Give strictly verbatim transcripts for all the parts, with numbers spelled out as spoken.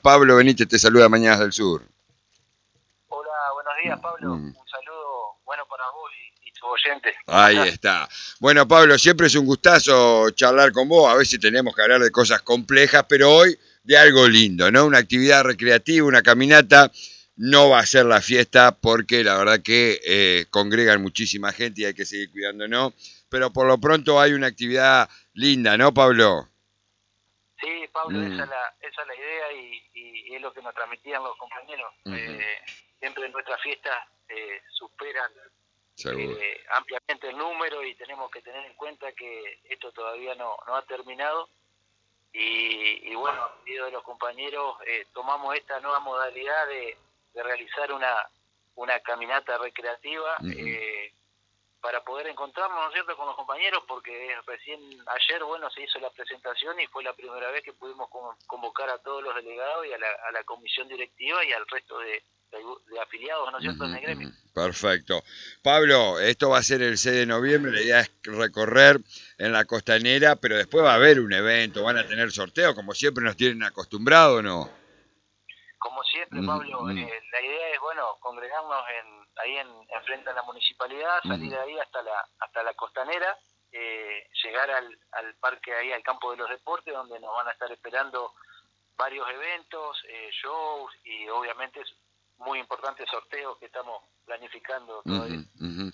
Pablo Benítez te saluda Mañanas del Sur. Hola, buenos días, Pablo. Mm. Un saludo bueno para vos y, y tu oyente. Ahí está. Bueno, Pablo, siempre es un gustazo charlar con vos. A veces tenemos que hablar de cosas complejas, pero hoy de algo lindo, ¿no? Una actividad recreativa, una caminata. No va a ser la fiesta porque la verdad que eh, congregan muchísima gente y hay que seguir cuidándonos. Pero por lo pronto hay una actividad linda, ¿no, Pablo? Sí, Pablo, mm. esa, es la, esa es la idea y, y, y es lo que nos transmitían los compañeros. Uh-huh. eh, siempre nuestras fiestas eh, superan eh, ampliamente el número y tenemos que tener en cuenta que esto todavía no, no ha terminado. Y, y bueno, a pedido de los compañeros, eh, tomamos esta nueva modalidad de, de realizar una, una caminata recreativa. Uh-huh. eh, para poder encontrarnos, ¿no es cierto?, con los compañeros, porque recién ayer, bueno, se hizo la presentación y fue la primera vez que pudimos convocar a todos los delegados y a la, a la comisión directiva y al resto de, de, de afiliados, ¿no es cierto?, uh-huh, en el gremio. Perfecto. Pablo, esto va a ser el seis de noviembre, la idea es recorrer en la costanera, pero después va a haber un evento, van a tener sorteo, como siempre nos tienen acostumbrado, ¿no? Como siempre, Pablo, uh-huh. eh, la idea es, bueno, congregarnos en, ahí en, en frente a la municipalidad, salir de uh-huh. ahí hasta la hasta la costanera, eh, llegar al, al parque ahí, al campo de los deportes, donde nos van a estar esperando varios eventos, eh, shows y obviamente muy importantes sorteos que estamos planificando todavía. Uh-huh, uh-huh.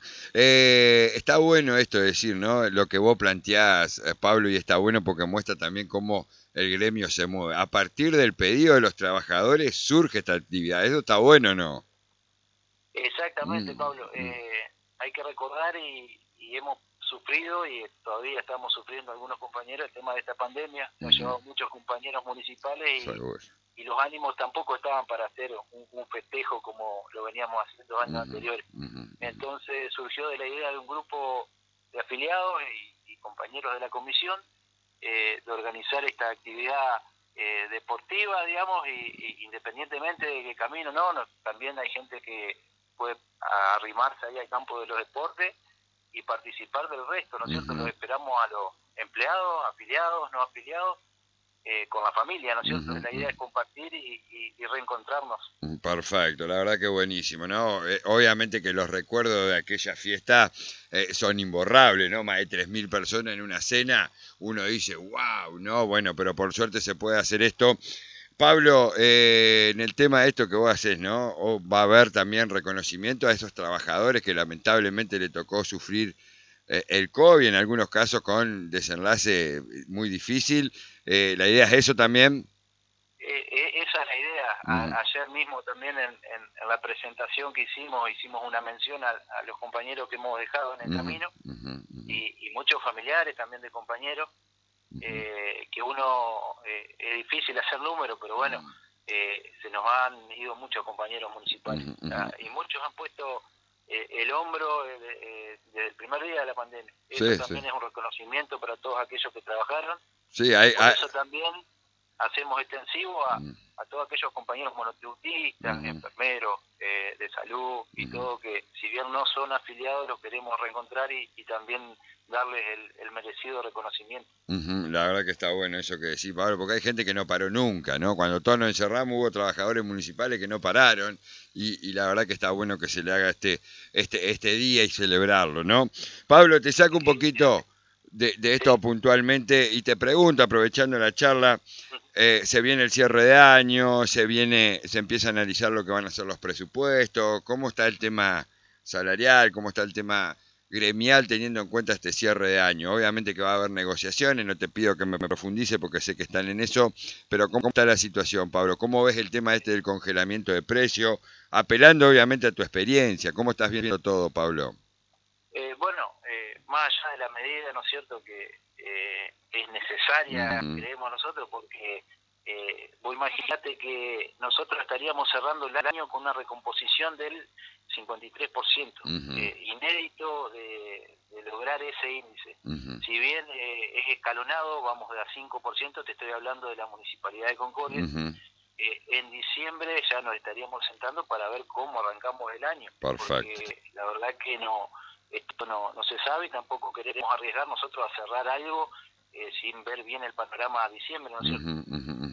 Eh, está bueno esto de decir, ¿no? Lo que vos planteás, Pablo, y está bueno porque muestra también cómo el gremio se mueve. A partir del pedido de los trabajadores surge esta actividad. ¿Eso está bueno o no? Exactamente, uh-huh. Pablo. Eh, hay que recordar y, y hemos sufrido y todavía estamos sufriendo algunos compañeros el tema de esta pandemia. Uh-huh. Nos llevado muchos compañeros municipales y, y los ánimos tampoco estaban para hacer un, un festejo como lo veníamos haciendo años uh-huh. anteriores. Uh-huh. Entonces surgió de la idea de un grupo de afiliados y, y compañeros de la comisión eh, de organizar esta actividad eh, deportiva, digamos, y, y independientemente de que camino no, no, también hay gente que puede arrimarse ahí al campo de los deportes y participar del resto, ¿no es cierto? Uh-huh. Los esperamos a los empleados, afiliados, no afiliados, eh, con la familia, ¿no es cierto? Uh-huh. La idea es compartir y, y, y reencontrarnos. Perfecto, la verdad que buenísimo, ¿no? Eh, obviamente que los recuerdos de aquella fiesta eh, son imborrables, ¿no? Más de tres mil personas en una cena, uno dice, wow, ¿no? Bueno, pero por suerte se puede hacer esto. Pablo, eh, en el tema de esto que vos haces, ¿no? O va a haber también reconocimiento a esos trabajadores que lamentablemente le tocó sufrir eh, el COVID, en algunos casos con desenlace muy difícil. Eh, ¿La idea es eso también? Eh, eh, esa es la idea. A, uh-huh. Ayer mismo también en, en, en la presentación que hicimos, hicimos una mención a, a los compañeros que hemos dejado en el uh-huh. camino uh-huh. Uh-huh. Y, y muchos familiares también de compañeros. Uh-huh. Eh, que uno eh, es difícil hacer número, pero bueno, uh-huh. eh, se nos han ido muchos compañeros municipales uh-huh. ah, y muchos han puesto eh, el hombro eh, eh, desde el primer día de la pandemia. Eso sí, también sí. Es un reconocimiento para todos aquellos que trabajaron. Sí, hay, por hay... eso también hacemos extensivo a, uh-huh. a todos aquellos compañeros monotributistas, uh-huh. enfermeros, eh, de salud y uh-huh. todo, que si bien no son afiliados, los queremos reencontrar y, y también darles el, el merecido reconocimiento. Uh-huh. La verdad que está bueno eso que decís, Pablo, porque hay gente que no paró nunca, ¿no? Cuando todos nos encerramos hubo trabajadores municipales que no pararon y, y la verdad que está bueno que se le haga este, este, este día y celebrarlo, ¿no? Pablo, te saco un poquito de, de esto sí. puntualmente y te pregunto, aprovechando la charla, eh, se viene el cierre de año, se viene, se empieza a analizar lo que van a ser los presupuestos, cómo está el tema salarial, cómo está el tema gremial teniendo en cuenta este cierre de año. Obviamente que va a haber negociaciones, no te pido que me profundice porque sé que están en eso, pero ¿cómo está la situación, Pablo? ¿Cómo ves el tema este del congelamiento de precios? Apelando obviamente a tu experiencia, ¿cómo estás viendo todo, Pablo? Eh, bueno, eh, más allá de la medida, ¿no es cierto?, que eh, es necesaria, uh-huh. creemos nosotros, porque eh, vos imaginate que nosotros estaríamos cerrando el año con una recomposición del cincuenta y tres por ciento, uh-huh. eh, inédito de, de lograr ese índice. Uh-huh. Si bien eh, es escalonado, vamos de a cinco por ciento, te estoy hablando de la Municipalidad de Concordia, uh-huh. eh, en diciembre ya nos estaríamos sentando para ver cómo arrancamos el año. Perfecto. Porque la verdad que no, esto no, no se sabe y tampoco queremos arriesgar nosotros a cerrar algo eh, sin ver bien el panorama a diciembre, ¿no es cierto? Uh-huh, uh-huh.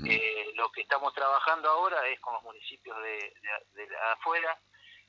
Eh, lo que estamos trabajando ahora es con los municipios de, de, de afuera,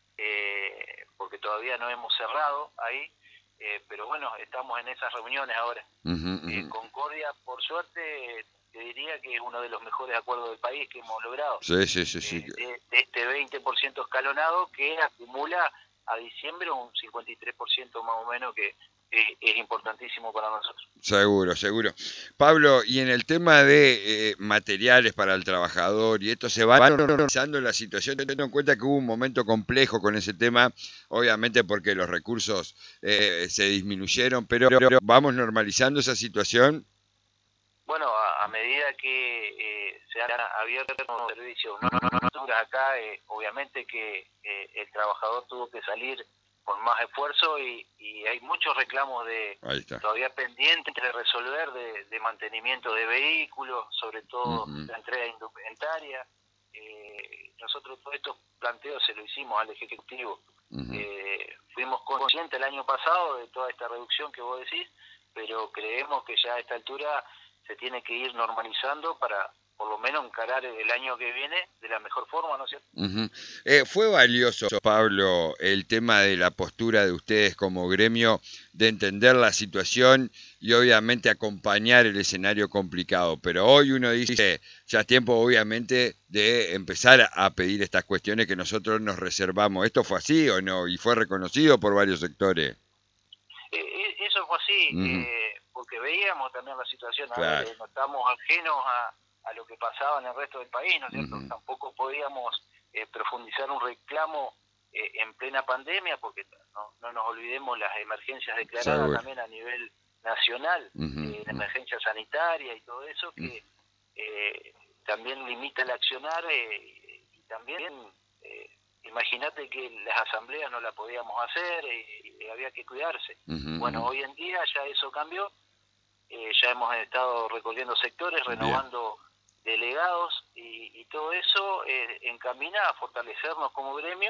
eh, porque todavía no hemos cerrado ahí, eh, pero bueno, estamos en esas reuniones ahora. Uh -huh, uh -huh. Eh, Concordia, por suerte, te diría que es uno de los mejores acuerdos del país que hemos logrado. Sí, sí, sí. sí. Eh, de, de este veinte por ciento escalonado que acumula a diciembre un cincuenta y tres por ciento más o menos, que eh, es importantísimo para nosotros. Seguro, seguro. Pablo, y en el tema de eh, materiales para el trabajador, y esto se va normalizando la situación, teniendo en cuenta que hubo un momento complejo con ese tema, obviamente porque los recursos eh, se disminuyeron, pero ¿vamos normalizando esa situación? Bueno, a, a medida que eh, se han abierto los servicios, no, no, no, no, acá, eh, obviamente que eh, el trabajador tuvo que salir con más esfuerzo y, y hay muchos reclamos de todavía pendientes de resolver de, de mantenimiento de vehículos, sobre todo uh-huh. la entrega de indumentaria. Eh, nosotros todos estos planteos se lo hicimos al Ejecutivo. Uh-huh. eh, fuimos conscientes el año pasado de toda esta reducción que vos decís, pero creemos que ya a esta altura se tiene que ir normalizando para por lo menos encarar el año que viene de la mejor forma, ¿no es cierto? Uh-huh. eh, ¿Fue valioso, Pablo, el tema de la postura de ustedes como gremio, de entender la situación y obviamente acompañar el escenario complicado? Pero hoy uno dice, ya es tiempo obviamente de empezar a pedir estas cuestiones que nosotros nos reservamos. ¿Esto fue así o no? ¿Y fue reconocido por varios sectores? Eh, eso fue así, uh-huh. eh, porque veíamos también la situación, claro. a ver, no estamos ajenos a a lo que pasaba en el resto del país, ¿no es cierto? Uh-huh. Tampoco podíamos eh, profundizar un reclamo eh, en plena pandemia, porque no, no nos olvidemos las emergencias declaradas Seguro. también a nivel nacional, uh-huh. eh, la emergencia sanitaria y todo eso, que eh, también limita el accionar, eh, y también, eh, imagínate que las asambleas no las podíamos hacer, eh, y había que cuidarse. Uh-huh. Bueno, hoy en día ya eso cambió, eh, ya hemos estado recorriendo sectores, renovando Bien. delegados y, y todo eso eh, encamina a fortalecernos como gremio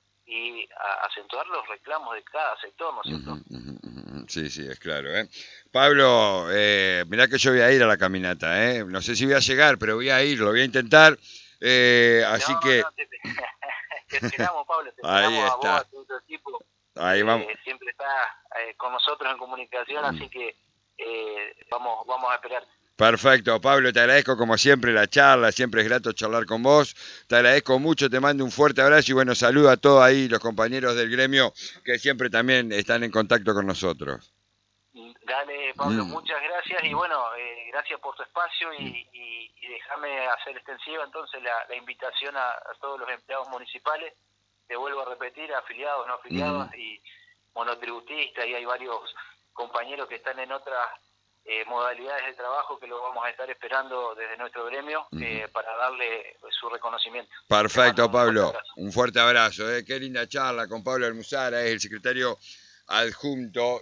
y a acentuar los reclamos de cada sector, ¿no es cierto? Uh-huh, uh-huh, uh-huh. Sí, sí, es claro. ¿eh? Pablo, eh, mirá que yo voy a ir a la caminata, ¿eh? No sé si voy a llegar, pero voy a ir, lo voy a intentar. Eh, así no, que... No, te, te esperamos, Pablo, te Ahí esperamos está. a vos, a tu equipo. Ahí vamos. Eh, siempre está eh, con nosotros en comunicación, uh-huh. así que eh, vamos, vamos a esperar. Perfecto, Pablo, te agradezco como siempre la charla, siempre es grato charlar con vos, te agradezco mucho, te mando un fuerte abrazo y bueno, saludo a todos ahí los compañeros del gremio que siempre también están en contacto con nosotros. Dale, Pablo, mm. muchas gracias y bueno, eh, gracias por tu espacio y, y, y déjame hacer extensiva entonces la, la invitación a, a todos los empleados municipales, te vuelvo a repetir, afiliados, no afiliados mm. y monotributistas, y hay varios compañeros que están en otras Eh, modalidades de trabajo que lo vamos a estar esperando desde nuestro gremio uh-huh. eh, para darle pues, su reconocimiento. Perfecto, un Pablo. Fuerte un fuerte abrazo. Eh. Qué linda charla con Pablo Almuzara, es el secretario adjunto